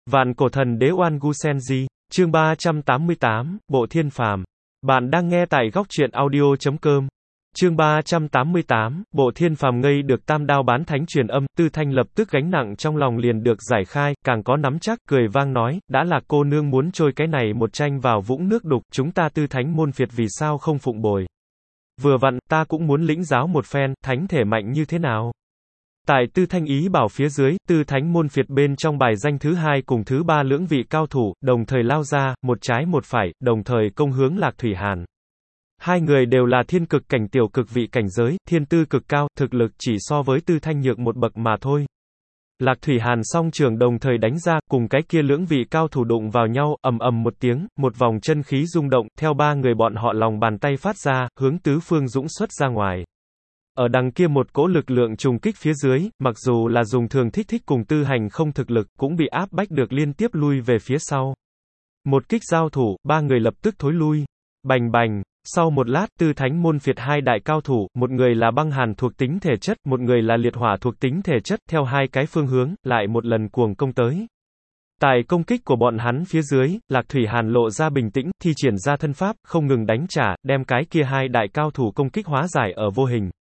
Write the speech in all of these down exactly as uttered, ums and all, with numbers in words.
Vạn cổ thần đế Oan Gu Senji, chương ba trăm tám mươi tám, Bộ Thiên Phàm. Bạn đang nghe tại góc truyện audio chấm com. Chương ba trăm tám mươi tám, Bộ Thiên Phàm ngây được tam đao bán thánh truyền âm, Tư Thanh lập tức gánh nặng trong lòng liền được giải khai, càng có nắm chắc, cười vang nói, đã là cô nương muốn trôi cái này một tranh vào vũng nước đục, chúng ta Tư Thánh môn phiệt vì sao không phụng bồi. Vừa vặn, ta cũng muốn lĩnh giáo một phen, thánh thể mạnh như thế nào. Tại Tư Thanh ý bảo phía dưới, Tư Thánh môn phiệt bên trong bài danh thứ hai cùng thứ ba lưỡng vị cao thủ, đồng thời lao ra, một trái một phải, đồng thời công hướng Lạc Thủy Hàn. Hai người đều là thiên cực cảnh tiểu cực vị cảnh giới, thiên tư cực cao, thực lực chỉ so với Tư Thanh nhược một bậc mà thôi. Lạc Thủy Hàn song trường đồng thời đánh ra, cùng cái kia lưỡng vị cao thủ đụng vào nhau, ầm ầm một tiếng, một vòng chân khí rung động, theo ba người bọn họ lòng bàn tay phát ra, hướng tứ phương dũng xuất ra ngoài. Ở đằng kia một cỗ lực lượng trùng kích phía dưới, mặc dù là dùng thường thích thích cùng Tư Hành không thực lực, cũng bị áp bách được liên tiếp lui về phía sau. Một kích giao thủ, ba người lập tức thối lui. Bành bành. Sau một lát, Tư Thánh môn phiệt hai đại cao thủ, một người là băng hàn thuộc tính thể chất, một người là liệt hỏa thuộc tính thể chất, theo hai cái phương hướng, lại một lần cuồng công tới. Tại công kích của bọn hắn phía dưới, Lạc Thủy Hàn lộ ra bình tĩnh, thi triển ra thân pháp, không ngừng đánh trả, đem cái kia hai đại cao thủ công kích hóa giải ở vô hình.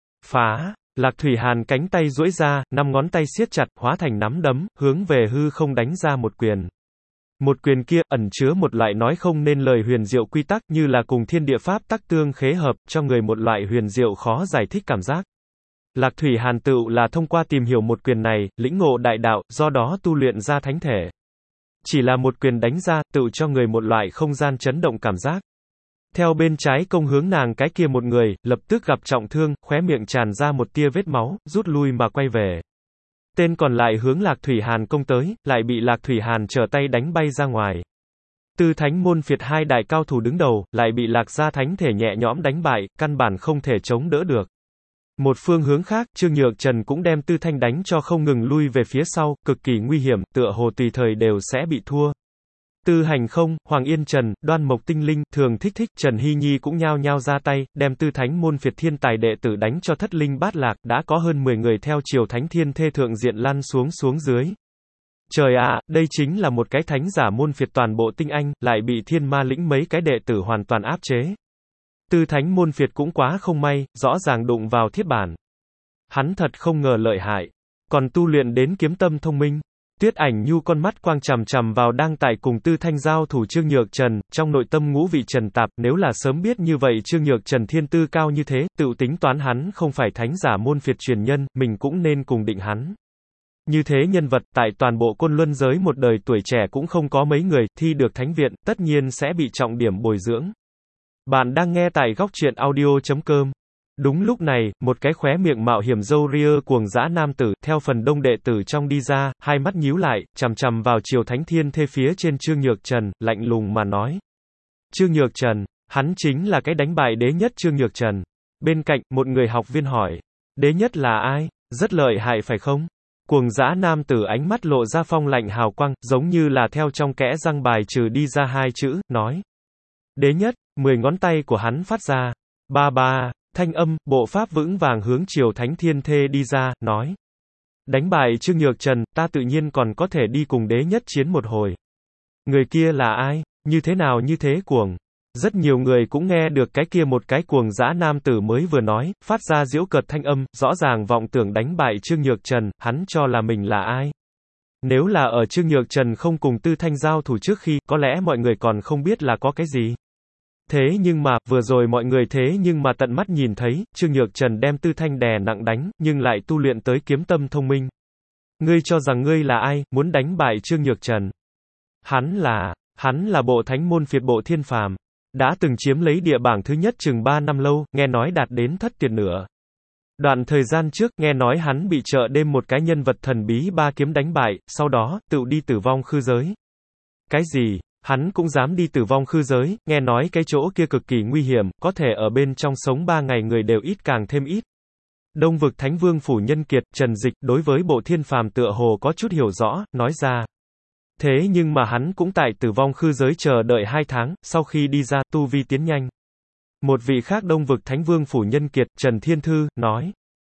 Phá! Lạc Thủy Hàn cánh tay duỗi ra, năm ngón tay siết chặt, hóa thành nắm đấm, hướng về hư không đánh ra một quyền. Một quyền kia, ẩn chứa một loại nói không nên lời huyền diệu quy tắc, như là cùng thiên địa pháp tắc tương khế hợp, cho người một loại huyền diệu khó giải thích cảm giác. Lạc Thủy Hàn tựu là thông qua tìm hiểu một quyền này, lĩnh ngộ đại đạo, do đó tu luyện ra thánh thể. Chỉ là một quyền đánh ra, tựu cho người một loại không gian chấn động cảm giác. Theo bên trái công hướng nàng cái kia một người, lập tức gặp trọng thương, khóe miệng tràn ra một tia vết máu, rút lui mà quay về. Tên còn lại hướng Lạc Thủy Hàn công tới, lại bị Lạc Thủy Hàn trở tay đánh bay ra ngoài. Tư Thánh môn phiệt hai đại cao thủ đứng đầu, lại bị Lạc gia thánh thể nhẹ nhõm đánh bại, căn bản không thể chống đỡ được. Một phương hướng khác, Trương Nhược Trần cũng đem Tư Thanh đánh cho không ngừng lui về phía sau, cực kỳ nguy hiểm, tựa hồ tùy thời đều sẽ bị thua. Tư Hành không, Hoàng Yên Trần, Đoan Mộc Tinh Linh, Thường Thích Thích, Trần Hy Nhi cũng nhao nhao ra tay, đem Tư Thánh môn phiệt thiên tài đệ tử đánh cho thất linh bát lạc, đã có hơn mười người theo Triều Thánh Thiên Thê thượng diện lăn xuống xuống dưới. Trời ạ, à, đây chính là một cái thánh giả môn phiệt toàn bộ tinh anh, lại bị thiên ma lĩnh mấy cái đệ tử hoàn toàn áp chế. Tư Thánh môn phiệt cũng quá không may, rõ ràng đụng vào thiết bản. Hắn thật không ngờ lợi hại, còn tu luyện đến kiếm tâm thông minh. Tuyết Ảnh Nhu con mắt quang chằm chằm vào đang tại cùng Tư Thanh giao thủ Trương Nhược Trần, trong nội tâm ngũ vị trần tạp, nếu là sớm biết như vậy Trương Nhược Trần thiên tư cao như thế, tự tính toán hắn không phải thánh giả môn phiệt truyền nhân, mình cũng nên cùng định hắn. Như thế nhân vật, tại toàn bộ Côn Luân giới một đời tuổi trẻ cũng không có mấy người, thi được thánh viện, tất nhiên sẽ bị trọng điểm bồi dưỡng. Bạn đang nghe tại góc truyện audio chấm com. Đúng lúc này, một cái khóe miệng mạo hiểm râu ria cuồng dã nam tử, theo phần đông đệ tử trong đi ra, hai mắt nhíu lại, chằm chằm vào Triều Thánh Thiên Thê phía trên Trương Nhược Trần, lạnh lùng mà nói. Trương Nhược Trần, hắn chính là cái đánh bại đế nhất Trương Nhược Trần. Bên cạnh, một người học viên hỏi, đế nhất là ai? Rất lợi hại phải không? Cuồng dã nam tử ánh mắt lộ ra phong lạnh hào quang, giống như là theo trong kẽ răng bài trừ đi ra hai chữ, nói. Đế nhất, mười ngón tay của hắn phát ra. Ba ba. Thanh âm, bộ pháp vững vàng hướng Triều Thánh Thiên Thê đi ra, nói. Đánh bại Trương Nhược Trần, ta tự nhiên còn có thể đi cùng đế nhất chiến một hồi. Người kia là ai? Như thế nào như thế cuồng? Rất nhiều người cũng nghe được cái kia một cái cuồng dã nam tử mới vừa nói, phát ra giễu cợt thanh âm, rõ ràng vọng tưởng đánh bại Trương Nhược Trần, hắn cho là mình là ai? Nếu là ở Trương Nhược Trần không cùng Tư Thanh giao thủ trước khi, có lẽ mọi người còn không biết là có cái gì. Thế nhưng mà, vừa rồi mọi người thế nhưng mà tận mắt nhìn thấy, Trương Nhược Trần đem Tư Thanh đè nặng đánh, nhưng lại tu luyện tới kiếm tâm thông minh. Ngươi cho rằng ngươi là ai, muốn đánh bại Trương Nhược Trần? Hắn là, hắn là bộ thánh môn phiệt Bộ Thiên Phàm, đã từng chiếm lấy địa bảng thứ nhất chừng ba năm lâu, nghe nói đạt đến thất tuyệt nửa. Đoạn thời gian trước, nghe nói hắn bị chợ đêm một cái nhân vật thần bí ba kiếm đánh bại, sau đó, tự đi tử vong khư giới. Cái gì? Hắn cũng dám đi tử vong khư giới, nghe nói cái chỗ kia cực kỳ nguy hiểm, có thể ở bên trong sống ba ngày người đều ít càng thêm ít. Đông vực Thánh Vương Phủ Nhân Kiệt, Trần Dịch, đối với Bộ Thiên Phàm tựa hồ có chút hiểu rõ, nói ra. Thế nhưng mà hắn cũng tại tử vong khư giới chờ đợi hai tháng, sau khi đi ra, tu vi tiến nhanh. Một vị khác Đông vực Thánh Vương Phủ Nhân Kiệt, Trần Thiên Thư, nói.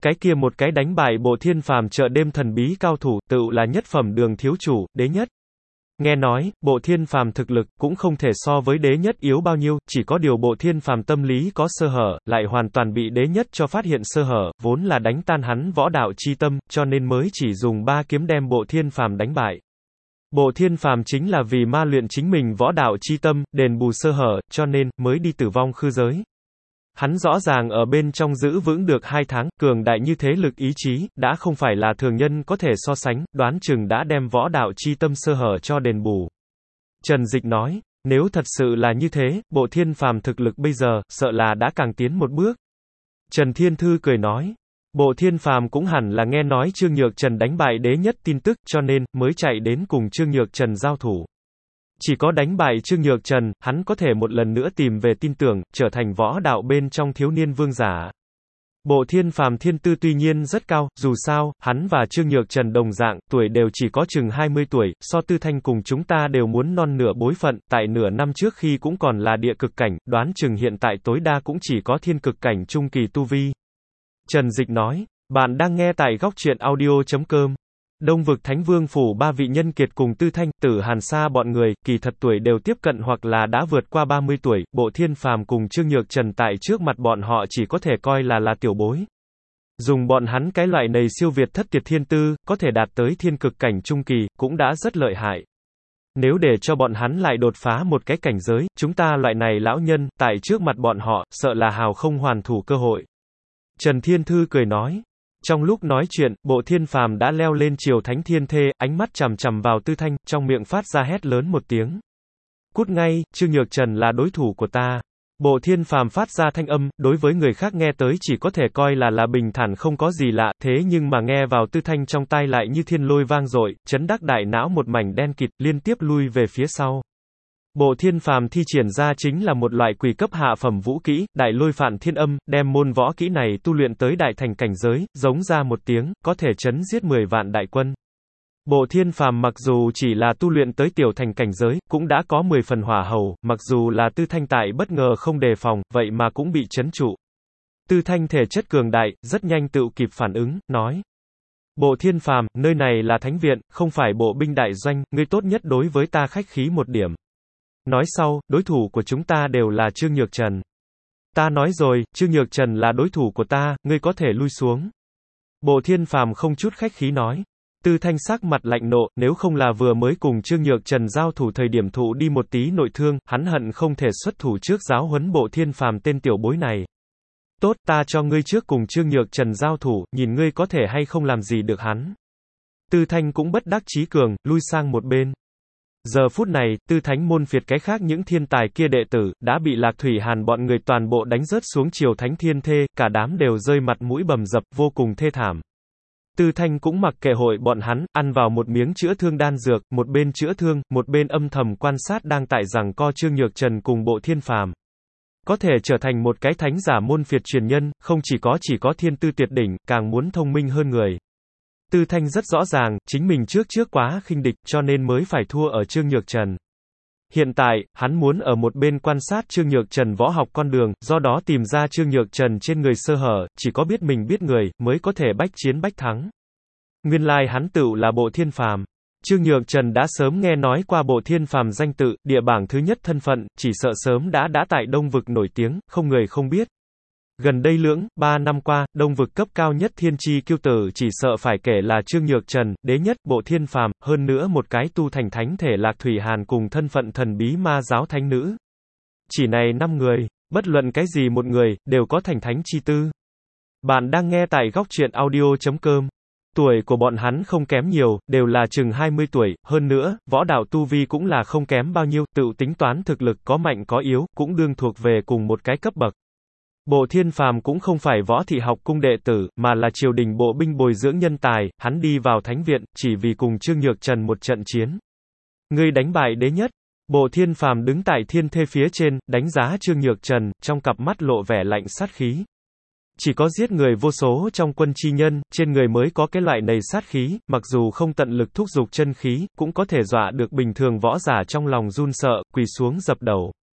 Cái kia một cái đánh bại Bộ Thiên Phàm chợ đêm thần bí cao thủ, tựu là nhất phẩm đường thiếu chủ, đế nhất. Nghe nói, Bộ Thiên Phàm thực lực cũng không thể so với đế nhất yếu bao nhiêu, chỉ có điều Bộ Thiên Phàm tâm lý có sơ hở, lại hoàn toàn bị đế nhất cho phát hiện sơ hở, vốn là đánh tan hắn võ đạo chi tâm, cho nên mới chỉ dùng ba kiếm đem Bộ Thiên Phàm đánh bại. Bộ Thiên Phàm chính là vì ma luyện chính mình võ đạo chi tâm, đền bù sơ hở, cho nên mới đi tử vong khư giới. Hắn rõ ràng ở bên trong giữ vững được hai tháng, cường đại như thế lực ý chí, đã không phải là thường nhân có thể so sánh, đoán chừng đã đem võ đạo chi tâm sơ hở cho đền bù. Trần Dịch nói, nếu thật sự là như thế, Bộ Thiên Phàm thực lực bây giờ, sợ là đã càng tiến một bước. Trần Thiên Thư cười nói, Bộ Thiên Phàm cũng hẳn là nghe nói Trương Nhược Trần đánh bại đế nhất tin tức, cho nên, mới chạy đến cùng Trương Nhược Trần giao thủ. Chỉ có đánh bại Trương Nhược Trần, hắn có thể một lần nữa tìm về tin tưởng, trở thành võ đạo bên trong thiếu niên vương giả. Bộ Thiên Phàm thiên tư tuy nhiên rất cao, dù sao, hắn và Trương Nhược Trần đồng dạng, tuổi đều chỉ có chừng hai mươi tuổi, so Tư Thanh cùng chúng ta đều muốn non nửa bối phận, tại nửa năm trước khi cũng còn là địa cực cảnh, đoán chừng hiện tại tối đa cũng chỉ có thiên cực cảnh trung kỳ tu vi. Trần Dịch nói, bạn đang nghe tại góc truyện audio chấm com. Đông vực Thánh Vương phủ ba vị nhân kiệt cùng Tư Thanh, Tử Hàn Sa bọn người, kỳ thật tuổi đều tiếp cận hoặc là đã vượt qua ba mươi tuổi, Bộ Thiên Phàm cùng Trương Nhược Trần tại trước mặt bọn họ chỉ có thể coi là là tiểu bối. Dùng bọn hắn cái loại này siêu việt thất kiệt thiên tư, có thể đạt tới thiên cực cảnh trung kỳ, cũng đã rất lợi hại. Nếu để cho bọn hắn lại đột phá một cái cảnh giới, chúng ta loại này lão nhân, tại trước mặt bọn họ, sợ là hào không hoàn thủ cơ hội. Trần Thiên Thư cười nói. Trong lúc nói chuyện, Bộ Thiên Phàm đã leo lên triều thánh thiên thê, ánh mắt chằm chằm vào Tư Thanh, trong miệng phát ra hét lớn một tiếng. Cút ngay, Trương Nhược Trần là đối thủ của ta. Bộ Thiên Phàm phát ra thanh âm, đối với người khác nghe tới chỉ có thể coi là là bình thản không có gì lạ, thế nhưng mà nghe vào Tư Thanh trong tai lại như thiên lôi vang dội, chấn đắc đại não một mảnh đen kịt, liên tiếp lui về phía sau. Bộ Thiên Phàm thi triển ra chính là một loại quỷ cấp hạ phẩm vũ kỹ, Đại Lôi Phản Thiên Âm, đem môn võ kỹ này tu luyện tới đại thành cảnh giới, giống ra một tiếng, có thể chấn giết mười vạn đại quân. Bộ Thiên Phàm mặc dù chỉ là tu luyện tới tiểu thành cảnh giới, cũng đã có mười phần hỏa hầu, mặc dù là Tư Thanh tại bất ngờ không đề phòng, vậy mà cũng bị chấn trụ. Tư Thanh thể chất cường đại, rất nhanh tự kịp phản ứng, nói: Bộ Thiên Phàm, nơi này là thánh viện, không phải bộ binh đại doanh, ngươi tốt nhất đối với ta khách khí một điểm. Nói sau, đối thủ của chúng ta đều là Trương Nhược Trần. Ta nói rồi, Trương Nhược Trần là đối thủ của ta, ngươi có thể lui xuống. Bộ Thiên Phàm không chút khách khí nói. Tư Thanh sắc mặt lạnh nộ, nếu không là vừa mới cùng Trương Nhược Trần giao thủ thời điểm thụ đi một tí nội thương, hắn hận không thể xuất thủ trước giáo huấn Bộ Thiên Phàm tên tiểu bối này. Tốt, ta cho ngươi trước cùng Trương Nhược Trần giao thủ, nhìn ngươi có thể hay không làm gì được hắn. Tư Thanh cũng bất đắc chí cường, lui sang một bên. Giờ phút này, Tư Thánh môn phiệt cái khác những thiên tài kia đệ tử, đã bị Lạc Thủy Hàn bọn người toàn bộ đánh rớt xuống triều thánh thiên thê, cả đám đều rơi mặt mũi bầm dập, vô cùng thê thảm. Tư Thanh cũng mặc kệ hội bọn hắn, ăn vào một miếng chữa thương đan dược, một bên chữa thương, một bên âm thầm quan sát đang tại giằng co Trương Nhược Trần cùng Bộ Thiên Phàm. Có thể trở thành một cái thánh giả môn phiệt truyền nhân, không chỉ có chỉ có thiên tư tuyệt đỉnh, càng muốn thông minh hơn người. Tư Thanh rất rõ ràng, chính mình trước trước quá khinh địch, cho nên mới phải thua ở Trương Nhược Trần. Hiện tại, hắn muốn ở một bên quan sát Trương Nhược Trần võ học con đường, do đó tìm ra Trương Nhược Trần trên người sơ hở, chỉ có biết mình biết người, mới có thể bách chiến bách thắng. Nguyên lai hắn tựu là Bộ Thiên Phàm. Trương Nhược Trần đã sớm nghe nói qua Bộ Thiên Phàm danh tự, địa bảng thứ nhất thân phận, chỉ sợ sớm đã đã tại Đông vực nổi tiếng, không người không biết. Gần đây lưỡng, ba năm qua, Đông vực cấp cao nhất thiên chi kiêu tử chỉ sợ phải kể là Trương Nhược Trần, đế nhất, Bộ Thiên Phàm, hơn nữa một cái tu thành thánh thể Lạc Thủy Hàn cùng thân phận thần bí ma giáo thánh nữ. Chỉ này năm người, bất luận cái gì một người, đều có thành thánh chi tư. Bạn đang nghe tại góc truyện audio chấm com. Tuổi của bọn hắn không kém nhiều, đều là chừng hai mươi tuổi, hơn nữa, võ đạo tu vi cũng là không kém bao nhiêu, tự tính toán thực lực có mạnh có yếu, cũng đương thuộc về cùng một cái cấp bậc. Bộ Thiên Phàm cũng không phải võ thị học cung đệ tử, mà là triều đình bộ binh bồi dưỡng nhân tài, hắn đi vào thánh viện, chỉ vì cùng Trương Nhược Trần một trận chiến. Ngươi đánh bại đế nhất. Bộ Thiên Phàm đứng tại thiên thê phía trên, đánh giá Trương Nhược Trần, trong cặp mắt lộ vẻ lạnh sát khí. Chỉ có giết người vô số trong quân chi nhân, trên người mới có cái loại này sát khí, mặc dù không tận lực thúc giục chân khí, cũng có thể dọa được bình thường võ giả trong lòng run sợ, quỳ xuống dập đầu.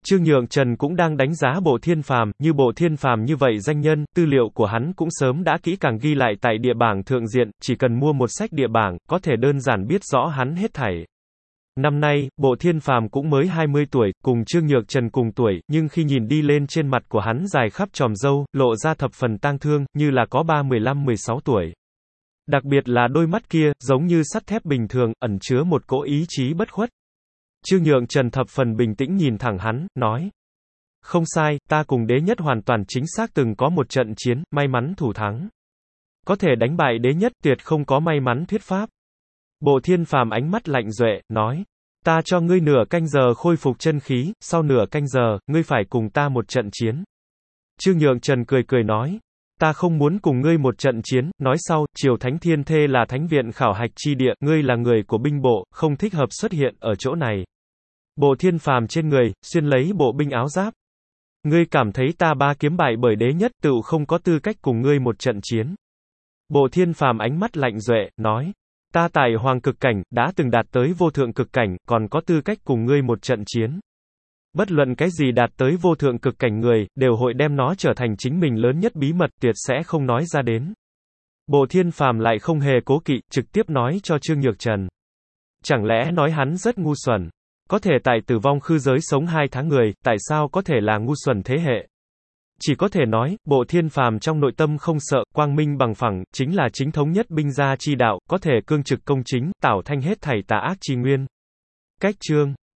Trương Nhượng Trần cũng đang đánh giá Bộ Thiên Phàm, như Bộ Thiên Phàm như vậy danh nhân, tư liệu của hắn cũng sớm đã kỹ càng ghi lại tại địa bảng thượng diện, chỉ cần mua một sách địa bảng, có thể đơn giản biết rõ hắn hết thảy. Năm nay, Bộ Thiên Phàm cũng mới hai mươi tuổi, cùng Trương Nhược Trần cùng tuổi, nhưng khi nhìn đi lên trên mặt của hắn dài khắp chòm râu, lộ ra thập phần tang thương, như là có ba mười lăm mười sáu tuổi. Đặc biệt là đôi mắt kia, giống như sắt thép bình thường, ẩn chứa một cỗ ý chí bất khuất. Trương Nhượng Trần thập phần bình tĩnh nhìn thẳng hắn, nói. Không sai, ta cùng đế nhất hoàn toàn chính xác từng có một trận chiến, may mắn thủ thắng. Có thể đánh bại đế nhất, tuyệt không có may mắn thuyết pháp. Bộ Thiên Phàm ánh mắt lạnh duệ, nói. Ta cho ngươi nửa canh giờ khôi phục chân khí, sau nửa canh giờ, ngươi phải cùng ta một trận chiến. Trương Nhượng Trần cười cười nói. Ta không muốn cùng ngươi một trận chiến, nói sau, Triều Thánh Thiên Thê là thánh viện khảo hạch chi địa, ngươi là người của binh bộ, không thích hợp xuất hiện ở chỗ này. Bộ Thiên Phàm trên người, xuyên lấy bộ binh áo giáp. Ngươi cảm thấy ta ba kiếm bại bởi đế nhất, tựu không có tư cách cùng ngươi một trận chiến. Bộ Thiên Phàm ánh mắt lạnh duệ, nói. Ta tại hoàng cực cảnh, đã từng đạt tới vô thượng cực cảnh, còn có tư cách cùng ngươi một trận chiến. Bất luận cái gì đạt tới vô thượng cực cảnh người, đều hội đem nó trở thành chính mình lớn nhất bí mật, tuyệt sẽ không nói ra đến. Bộ Thiên Phàm lại không hề cố kỵ, trực tiếp nói cho Trương Nhược Trần. Chẳng lẽ nói hắn rất ngu xuẩn? Có thể tại tử vong khư giới sống hai tháng người, tại sao có thể là ngu xuẩn thế hệ? Chỉ có thể nói, Bộ Thiên Phàm trong nội tâm không sợ, quang minh bằng phẳng, chính là chính thống nhất binh gia chi đạo, có thể cương trực công chính, tảo thanh hết thảy tà ác chi nguyên. Cách chương